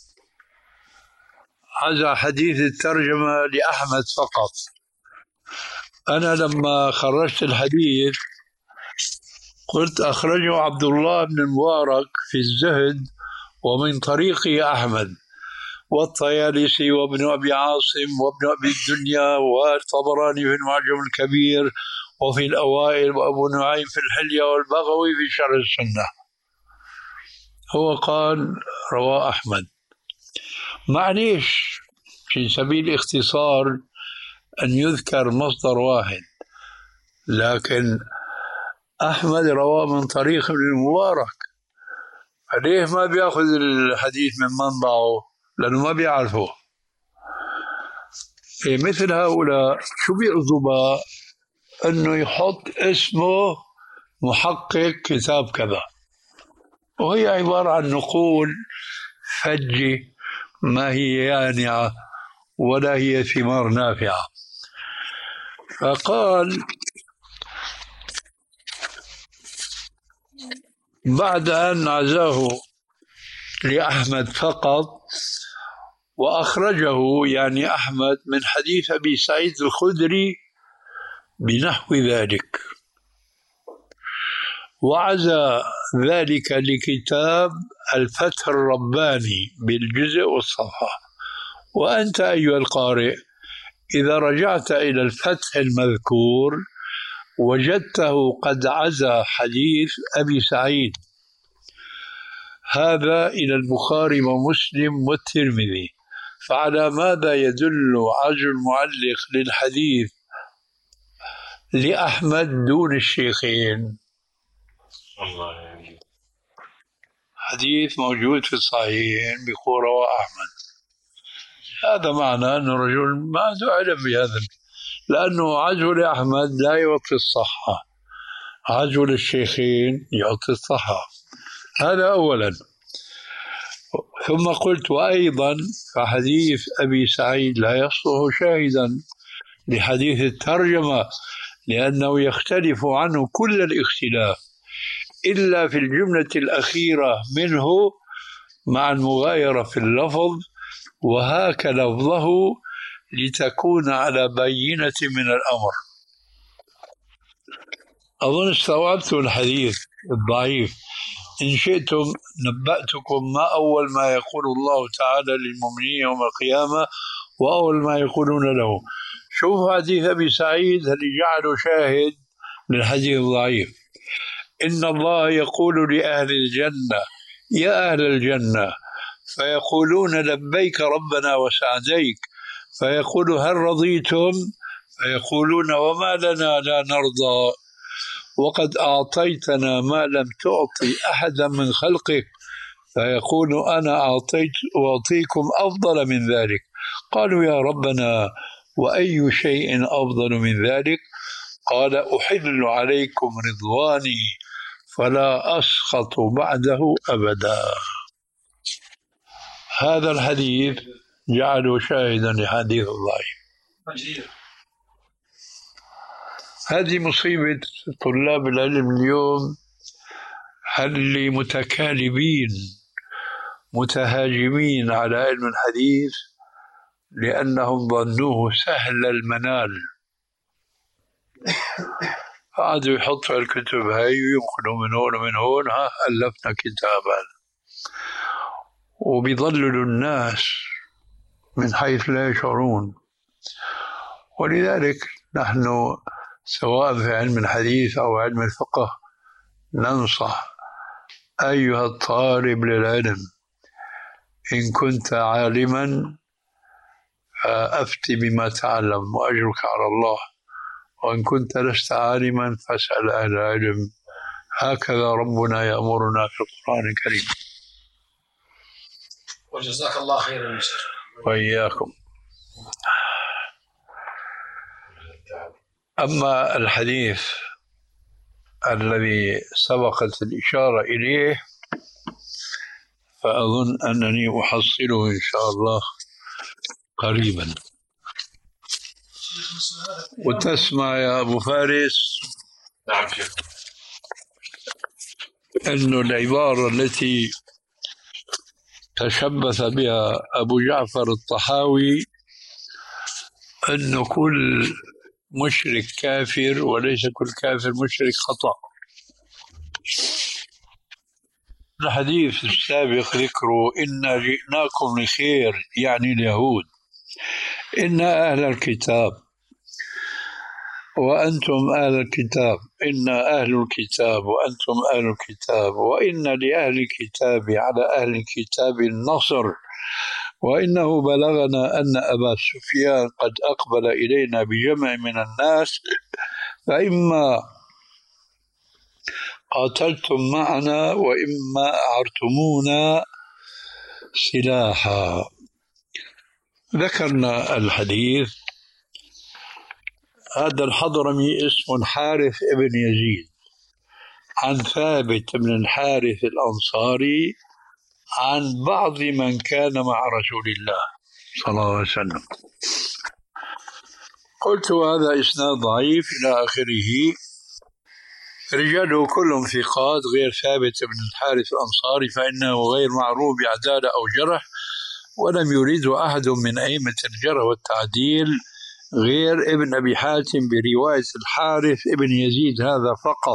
عزل حديث الترجمة لأحمد فقط. أنا لما خرجت الحديث قلت أخرجه عبد الله بن المبارك في الزهد ومن طريقه أحمد، والطيالسي وابن أبي عاصم وابن أبي الدنيا والطبراني في المعجم الكبير وفي الأوائل، وأبو نعيم في الحلية والبغوي في شرح السنة. هو قال رواه أحمد. معليش في سبيل الاختصار أن يذكر مصدر واحد، لكن أحمد رواه من طريق ابن المبارك، فليه ما بيأخذ الحديث من منبعه؟ لأنه ما بيعرفه. إيه مثل هؤلاء شو بيرضوا بقى؟ أنه يحط اسمه محقق كتاب كذا، وهي عبارة عن نقول فجة ما هي يانعة ولا هي ثمار نافعة. فقال بعد أن عزاه لأحمد فقط وأخرجه يعني أحمد من حديث أبي سعيد الخدري بنحو ذلك، وعزى ذلك لكتاب الفتح الرباني بالجزء والصفحة. وأنت أيها القارئ إذا رجعت إلى الفتح المذكور وجدته قد عزى حديث أبي سعيد هذا إلى البخاري ومسلم والترمذي. فعلى ماذا يدل عزو المعلق للحديث لأحمد دون الشيخين؟ حديث موجود في الصحيحين بقول رواه أحمد. هذا معنى أن الرجل ما عنده علم بهذا، لأنه عزو لأحمد لا يعطي الصحة، عزو للشيخين يعطي الصحة. هذا أولا. ثم قلت وأيضا فحديث أبي سعيد لا يصلح شاهدا لحديث الترجمة، لأنه يختلف عنه كل الاختلاف إلا في الجملة الأخيرة منه مع المغايرة في اللفظ، وهاك لفظه لتكون على بينة من الأمر. أظن استوعبت الحديث الضعيف. إن شئتم نبأتكم ما أول ما يقول الله تعالى للمؤمنين يوم القيامة وأول ما يقولون له. شوف حديث أبي سعيد اللي جعله شاهد للحديث الضعيف. إن الله يقول لأهل الجنة يا أهل الجنة، فيقولون لبيك ربنا وسعديك، فيقول هل رضيتم؟ فيقولون وما لنا لا نرضى وقد أعطيتنا ما لم تعطي أحدا من خلقك، فيقول أنا أعطيت وأعطيكم أفضل من ذلك. قالوا يا ربنا وأي شيء أفضل من ذلك؟ قال أحل عليكم رضواني فلا أسخط بعده أبدا. هذا الحديث جعله شاهدا لحديث الضعيف. هذه مصيبة طلاب العلم اليوم، اللي متكالبين متهاجمين على علم الحديث لأنهم ظنوه سهل المنال، قعدوا يحطوا الكتب هاي وينقلوا من هون ومن هون، ها ألفنا كتابا، وبيضللوا الناس من حيث لا يشعرون. ولذلك نحن سواء في علم الحديث أو علم الفقه ننصح أيها الطالب للعلم إن كنت عالما فأفتي بما تعلم وأجرك على الله، وإن كنت لست عالما فاسأل أهل العلم. هكذا ربنا يأمرنا في القرآن الكريم. وجزاك الله خيرا. وإياكم. أما الحديث الذي سبقت الإشارة إليه فأظن أنني أحصله إن شاء الله قريبا. وتسمع يا أبو فارس نعم شيخ أن العبارة التي تشبث بها أبو جعفر الطحاوي أن كل مشرك كافر وليس كل كافر مشرك خطأ. الحديث السابق ذكره إن جئناكم لخير يعني اليهود، إن أهل الكتاب وأنتم أهل الكتاب، إن أهل الكتاب وأنتم أهل الكتاب، وإن لأهل الكتاب على أهل الكتاب النصر، وإنه بلغنا أن أبا سفيان قد أقبل إلينا بجمع من الناس، فإما قاتلتم معنا وإما أعرتمونا سلاحا. ذكرنا الحديث. هذا الحضرمي اسمه الحارث ابن يزيد، عن ثابت بن الحارث الأنصاري عن بعض من كان مع رسول الله صلى الله عليه وسلم. قلت هذا إسناد ضعيف إلى آخره، رجاله كلهم ثقات غير ثابت بن الحارث الأنصاري فإنه غير معروف بعدالة أو جرح، ولم يريده أحد من أئمة الجرح والتعديل غير ابن أبي حاتم برواية الحارث ابن يزيد هذا فقط،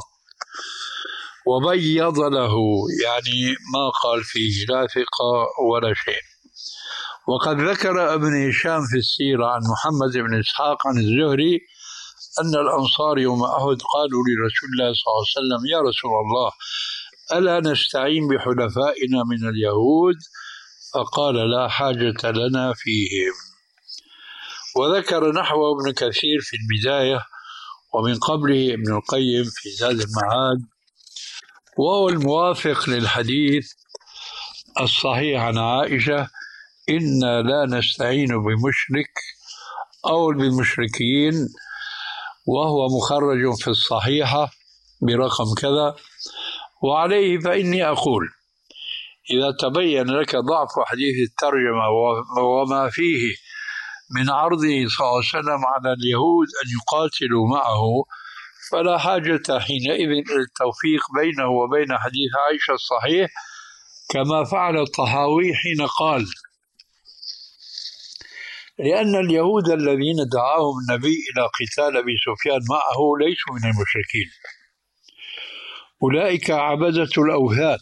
وبيض له يعني ما قال فيه لا ثقة ولا شيء. وقد ذكر ابن هشام في السيرة عن محمد بن إسحاق عن الزهري أن الأنصار يوم أحد قالوا لرسول الله صلى الله عليه وسلم: يا رسول الله ألا نستعين بحلفائنا من اليهود؟ فقال: لا حاجة لنا فيهم. وذكر نحو ابن كثير في البداية، ومن قبله ابن القيم في زاد المعاد، وهو الموافق للحديث الصحيح عن عائشة: إنا لا نستعين بمشرك أو بالمشركين، وهو مخرج في الصحيحة برقم كذا. وعليه فإني أقول: إذا تبين لك ضعف حديث الترجمة وما فيه من عرضه صلى الله عليه وسلم على اليهود أن يقاتلوا معه، فلا حاجة حينئذ إلى التوفيق بينه وبين حديث عائشة الصحيح، كما فعل الطحاوي حين قال: لأن اليهود الذين دعاهم النبي إلى قتال أبي سفيان معه ليسوا من المشركين، أولئك عبدة الأوثان،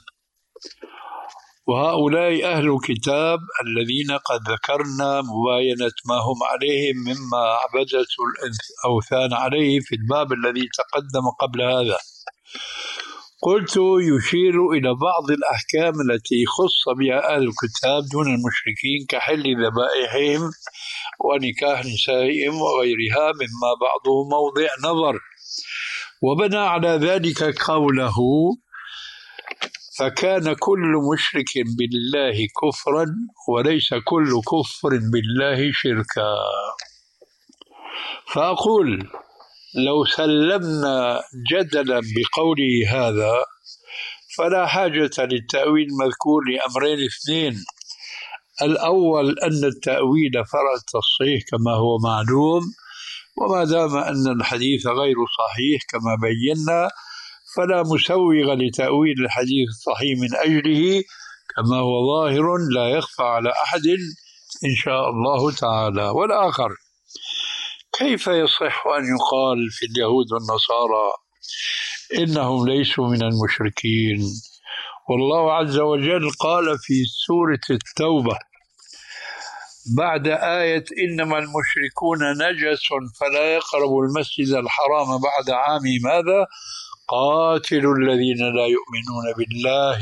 وهؤلاء أهل الكتاب الذين قد ذكرنا مباينة ما هم عليه مما عبدة الأوثان عليه في الباب الذي تقدم قبل هذا. قلت: يشير إلى بعض الأحكام التي خص بها أهل الكتاب دون المشركين كحل ذبائحهم ونكاح نسائهم وغيرها مما بعضه موضع نظر، وبنى على ذلك قوله: فكان كل مشرك بالله كفرا وليس كل كفر بالله شركا. فأقول: لو سلمنا جدلا بقوله هذا فلا حاجة للتأويل المذكور لأمرين اثنين: الأول أن التأويل فرع التصحيح كما هو معلوم، وما دام أن الحديث غير صحيح كما بينا فلا مسوغ لتأويل الحديث الصحيح من أجله، كما هو ظاهر لا يخفى على أحد إن شاء الله تعالى. والآخر: كيف يصح أن يقال في اليهود والنصارى إنهم ليسوا من المشركين، والله عز وجل قال في سورة التوبة بعد آية إنما المشركون نجس فلا يقربوا المسجد الحرام بعد عامهم هذا: قاتلوا الذين لا يؤمنون بالله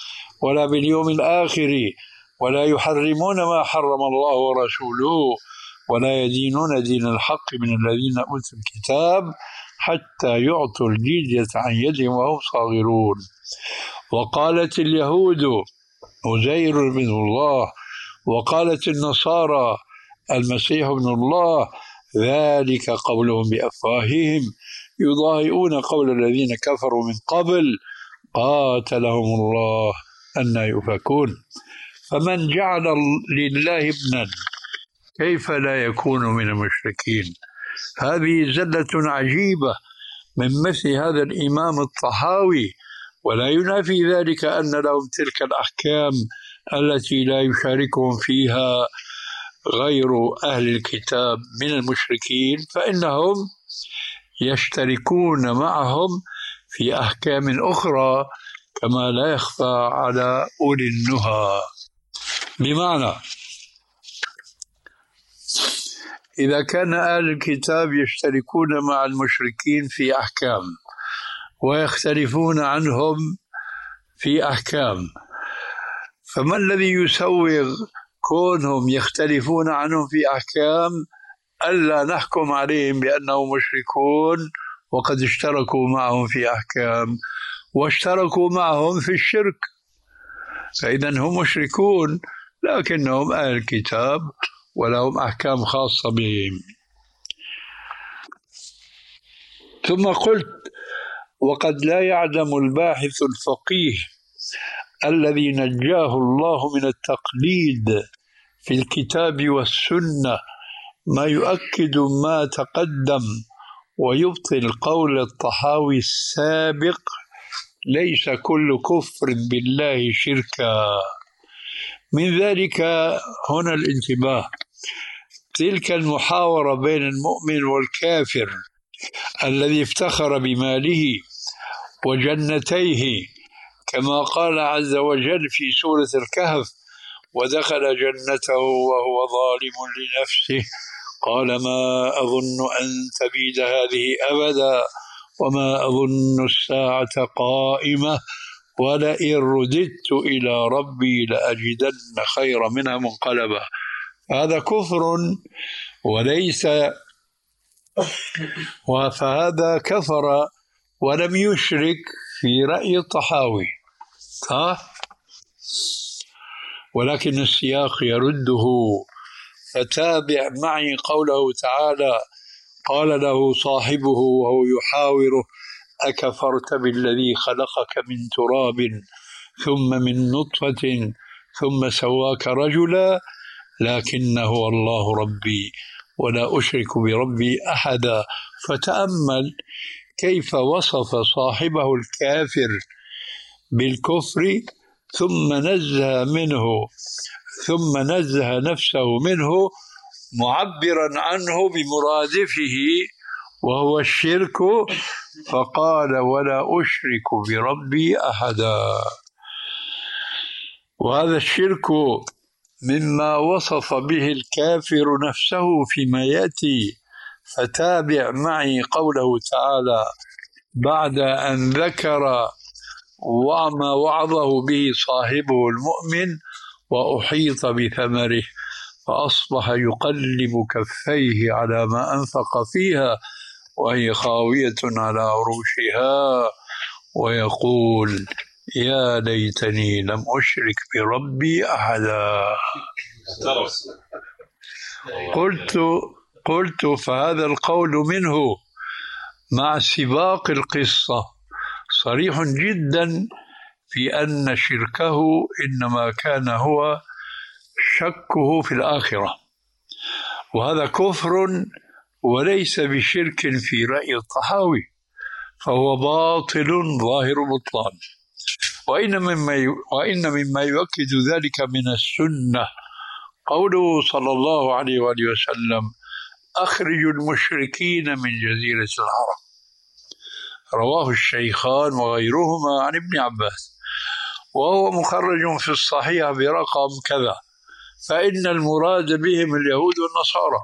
ولا باليوم الآخر ولا يحرمون ما حرم الله ورسوله ولا يدينون دين الحق من الذين أوتوا الكتاب حتى يعطوا الجزية عن يد وهم صاغرون. وقالت اليهود عزير بن الله، وقالت النصارى المسيح ابن الله، ذلك قولهم بأفواههم يضاهئون قول الذين كفروا من قبل قاتلهم الله أنى يؤفكون. فمن جعل لله ابنا كيف لا يكون من المشركين؟ هذه زلة عجيبة من مثل هذا الإمام الطحاوي، ولا ينافي ذلك أن لهم تلك الأحكام التي لا يشاركهم فيها غير أهل الكتاب من المشركين، فإنهم يشتركون معهم في أحكام أخرى كما لا يخفى على أولي النهى. بمعنى إذا كان أهل الكتاب يشتركون مع المشركين في أحكام ويختلفون عنهم في أحكام، فما الذي يسوغ كونهم يختلفون عنهم في أحكام ألا نحكم عليهم بأنهم مشركون وقد اشتركوا معهم في أحكام واشتركوا معهم في الشرك؟ فإذا هم مشركون لكنهم أهل الكتاب ولهم أحكام خاصة بهم. ثم قلت: وقد لا يعلم الباحث الفقيه الذي نجاه الله من التقليد في الكتاب والسنة ما يؤكد ما تقدم ويبطل قول الطحاوي السابق: ليس كل كفر بالله شركا. من ذلك هنا الانتباه: تلك المحاورة بين المؤمن والكافر الذي افتخر بماله وجنتيه كما قال عز وجل في سورة الكهف: ودخل جنته وهو ظالم لنفسه قال ما أظن أن تبيد هذه أبدا وما أظن الساعة قائمة ولئن رددت إلى ربي لأجدن خيرا منها منقلبا. هذا كفر وليس فهذا كفر ولم يشرك في رأي الطحاوي، ها؟ ولكن السياق يرده. فتابع معي قوله تعالى: قال له صاحبه وهو يحاوره: أكفرت بالذي خلقك من تراب ثم من نطفة ثم سواك رجلا لكن هو الله ربي ولا أشرك بربي أحدا. فتأمل كيف وصف صاحبه الكافر بالكفر ثم نزه منه ثم نزه نفسه منه معبرا عنه بمرادفه وهو الشرك، فقال: ولا أشرك بربي أحدا. وهذا الشرك مما وصف به الكافر نفسه فيما يأتي. فتابع معي قوله تعالى بعد أن ذكر وما وعظه به صاحبه المؤمن: وأحيط بثمره فأصبح يقلب كفيه على ما أنفق فيها وهي خاوية على عروشها ويقول: يا ليتني لم أشرك بربي أحدا. قلت قلت فهذا القول منه مع سباق القصة صريح جدا في أن شركه إنما كان هو شكه في الآخرة، وهذا كفر وليس بشرك في رأي الطحاوي، فهو باطل ظاهر بطلان. وإن مما وإن مما يؤكد ذلك من السنة قوله صلى الله عليه وآله وسلم: أخرجوا المشركين من جزيرة العرب. رواه الشيخان وغيرهما عن ابن عباس، وهو مخرج في الصحيح برقم كذا، فإن المراد بهم اليهود والنصارى،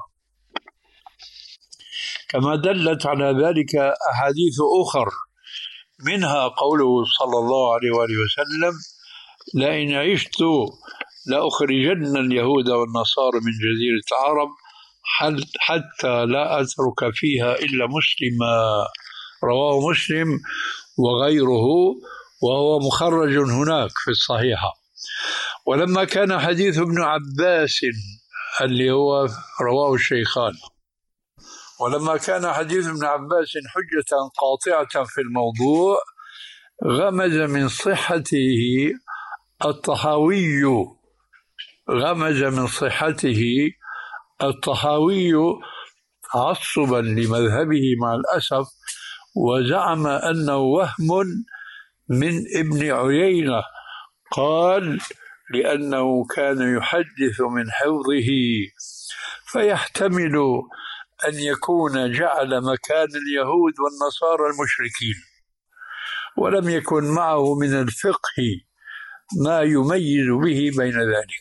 كما دلت على ذلك أحاديث أخر، منها قوله صلى الله عليه وآله وسلم: لئن عشت لأخرجن اليهود والنصارى من جزيرة العرب حتى لا أترك فيها إلا مسلما، رواه مسلم وغيره، وهو مخرج هناك في الصحيحة. ولما كان حديث ابن عباس اللي هو رواه الشيخان، ولما كان حديث ابن عباس حجة قاطعة في الموضوع، غمز من صحته الطحاوي غمز من صحته الطحاوي تعصبا لمذهبه مع الأسف، وزعم أنه وهم من ابن عيينة، قال لأنه كان يحدث من حفظه، فيحتمل أن يكون جعل مكان اليهود والنصارى المشركين، ولم يكن معه من الفقه ما يميز به بين ذلك.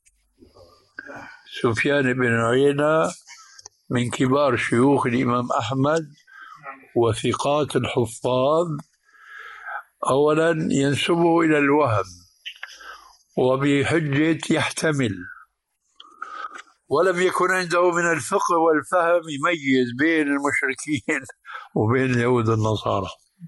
سفيان بن عيينة من كبار شيوخ الإمام أحمد وثقات الحفاظ، أولا ينسبه إلى الوهم وبحجة يحتمل، ولم يكن عنده من الفقه والفهم يميز بين المشركين وبين اليهود والنصارى.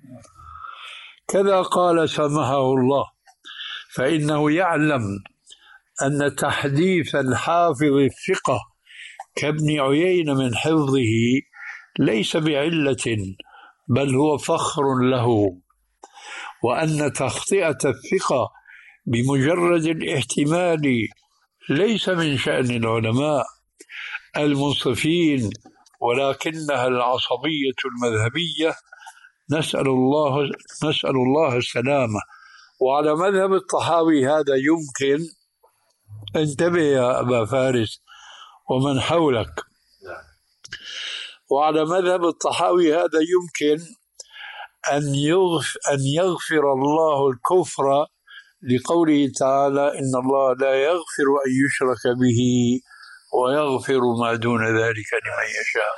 كذا قال سمحه الله، فإنه يعلم أن تحديث الحافظ الثقة كابن عيينة من حفظه ليس بعلة، بل هو فخر له، وأن تخطئة الثقة بمجرد الاحتمال ليس من شأن العلماء المنصفين، ولكنها العصبية المذهبية، نسأل الله نسأل الله السلامة. وعلى مذهب الطحاوي هذا يمكن، انتبه يا أبا فارس ومن حولك، وعلى مذهب الطحاوي هذا يمكن أن يغفر, أن يغفر الله الكفر لقوله تعالى إن الله لا يغفر أن يشرك به ويغفر ما دون ذلك لمن يشاء.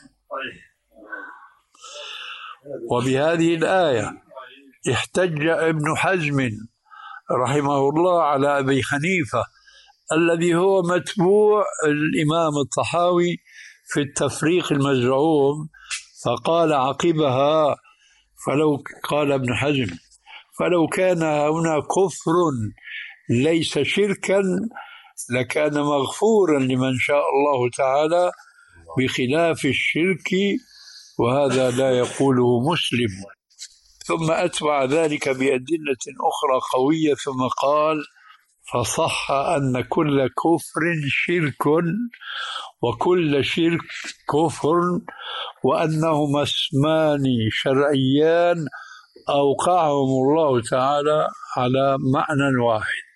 وبهذه الآية احتج ابن حزم رحمه الله على أبي حنيفة الذي هو متبوع الإمام الطحاوي في التفريق المزعوم، فقال عقبها فلو قال ابن حزم فلو كان هنا كفر ليس شركا لكان مغفورا لمن شاء الله تعالى بخلاف الشرك، وهذا لا يقوله مسلم. ثم أتبع ذلك بأدلة أخرى قوية، ثم قال فصح أن كل كفر شرك وكل شرك كفر، وأنهما اسمان شرعيان أوقعهم الله تعالى على معنى واحد.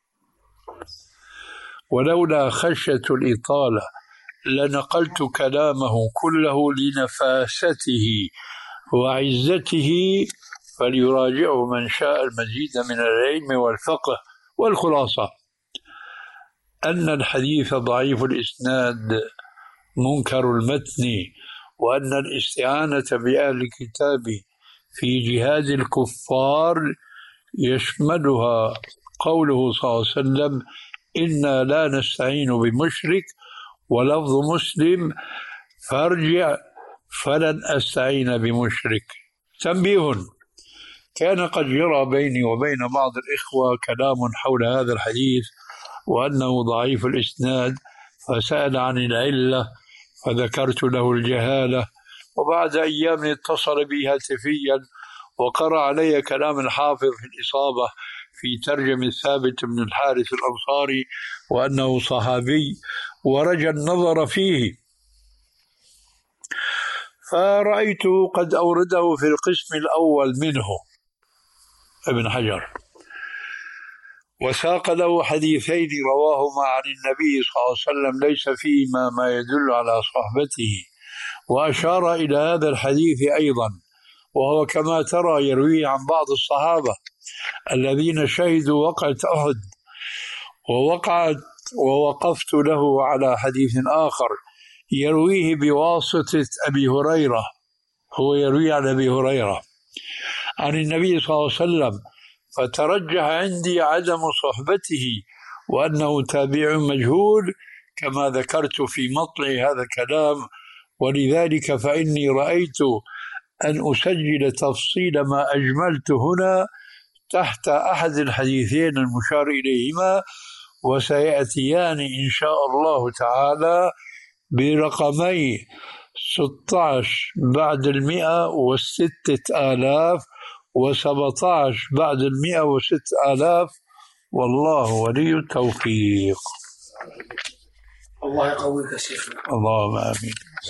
ولولا خشية الإطالة لنقلت كلامه كله لنفاسته وعزته، فليراجعه من شاء المزيد من العلم والفقه. والخلاصة أن الحديث ضعيف الإسناد منكر المتن، وأن الاستعانة بأهل الكتاب في جهاد الكفار يشملها قوله صلى الله عليه وسلم إنا لا نستعين بمشرك، ولفظ مسلم فارجع فلن أستعين بمشرك. تنبيه، كان قد جرى بيني وبين بعض الإخوة كلام حول هذا الحديث وأنه ضعيف الإسناد، فسأل عن العلة فذكرت له الجهالة، وبعد أيام اتصل بي هاتفيا وقرأ علي كلام الحافظ في الإصابة في ترجمة ثابت بن الحارث الأنصاري وأنه صحابي، ورجى النظر فيه، فرأيته قد أورده في القسم الأول منه ابن حجر، وساق له حديثين رواهما عن النبي صلى الله عليه وسلم ليس فيهما ما يدل على صحبته، وأشار إلى هذا الحديث أيضا، وهو كما ترى يروي عن بعض الصحابة الذين شهدوا وقعة أحد، ووقعت ووقفت له على حديث آخر يرويه بواسطة أبي هريرة، هو يروي عن أبي هريرة عن النبي صلى الله عليه وسلم، فترجح عندي عدم صحبته وأنه تابع مجهول كما ذكرت في مطلع هذا الكلام، ولذلك فإني رأيت أن أسجل تفصيل ما أجملت هنا تحت أحد الحديثين المشار إليهما، وسيأتيان إن شاء الله تعالى برقمي ستة عشر بعد المئة وستة آلاف وسبعة عشر بعد المئة وستة آلاف، والله ولي التوفيق. الله يقويك يا شيخنا. اللهم آمين.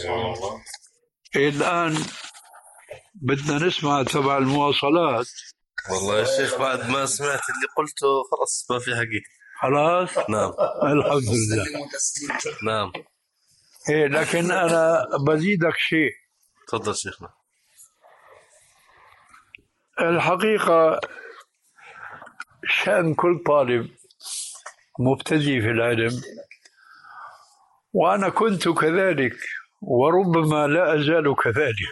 الآن بدنا نسمع تبع المواصلات. والله يا شيخ بعد ما سمعت اللي قلته خلاص ما في حقيقة. خلاص. نعم الحمد لله. نعم. إيه لكن أنا بزيدك شيء. تفضل شيخنا. الحقيقة شأن كل طالب مبتدئ في العلم، وأنا كنت كذلك وربما لا أزال كذلك،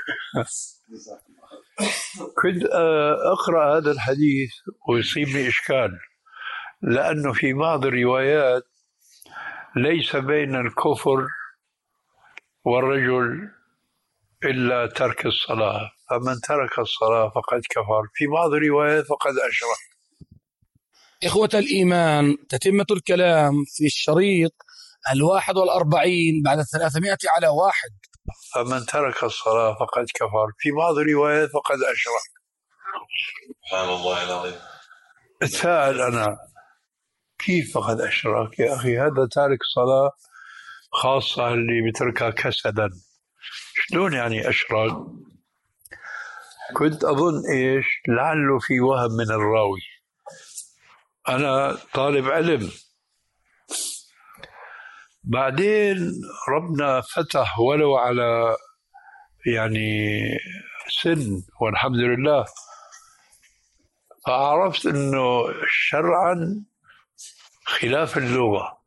كنت أقرأ هذا الحديث ويصيبني إشكال، لأنه في بعض الروايات ليس بين الكفر والرجل إلا ترك الصلاة، فمن ترك الصلاة فقد كفر، في بعض الروايات فقد أشرك. إخوة الإيمان، تتمة الكلام في الشريط الواحد والأربعين بعد الثلاثمائة على واحد. فمن ترك الصلاة فقد كفر، في بعض الروايات فقد أشرك. سبحان الله العظيم. أتساءل أنا كيف فقد أشرك يا أخي؟ هذا تارك صلاة خاصة اللي بتركها كسدا، شلون يعني أشرك؟ كنت أظن إيش لعله في وهم من الراوي، أنا طالب علم. بعدين ربنا فتح ولو على يعني سن والحمد لله، فعرفت أنه شرعا خلاف اللغة،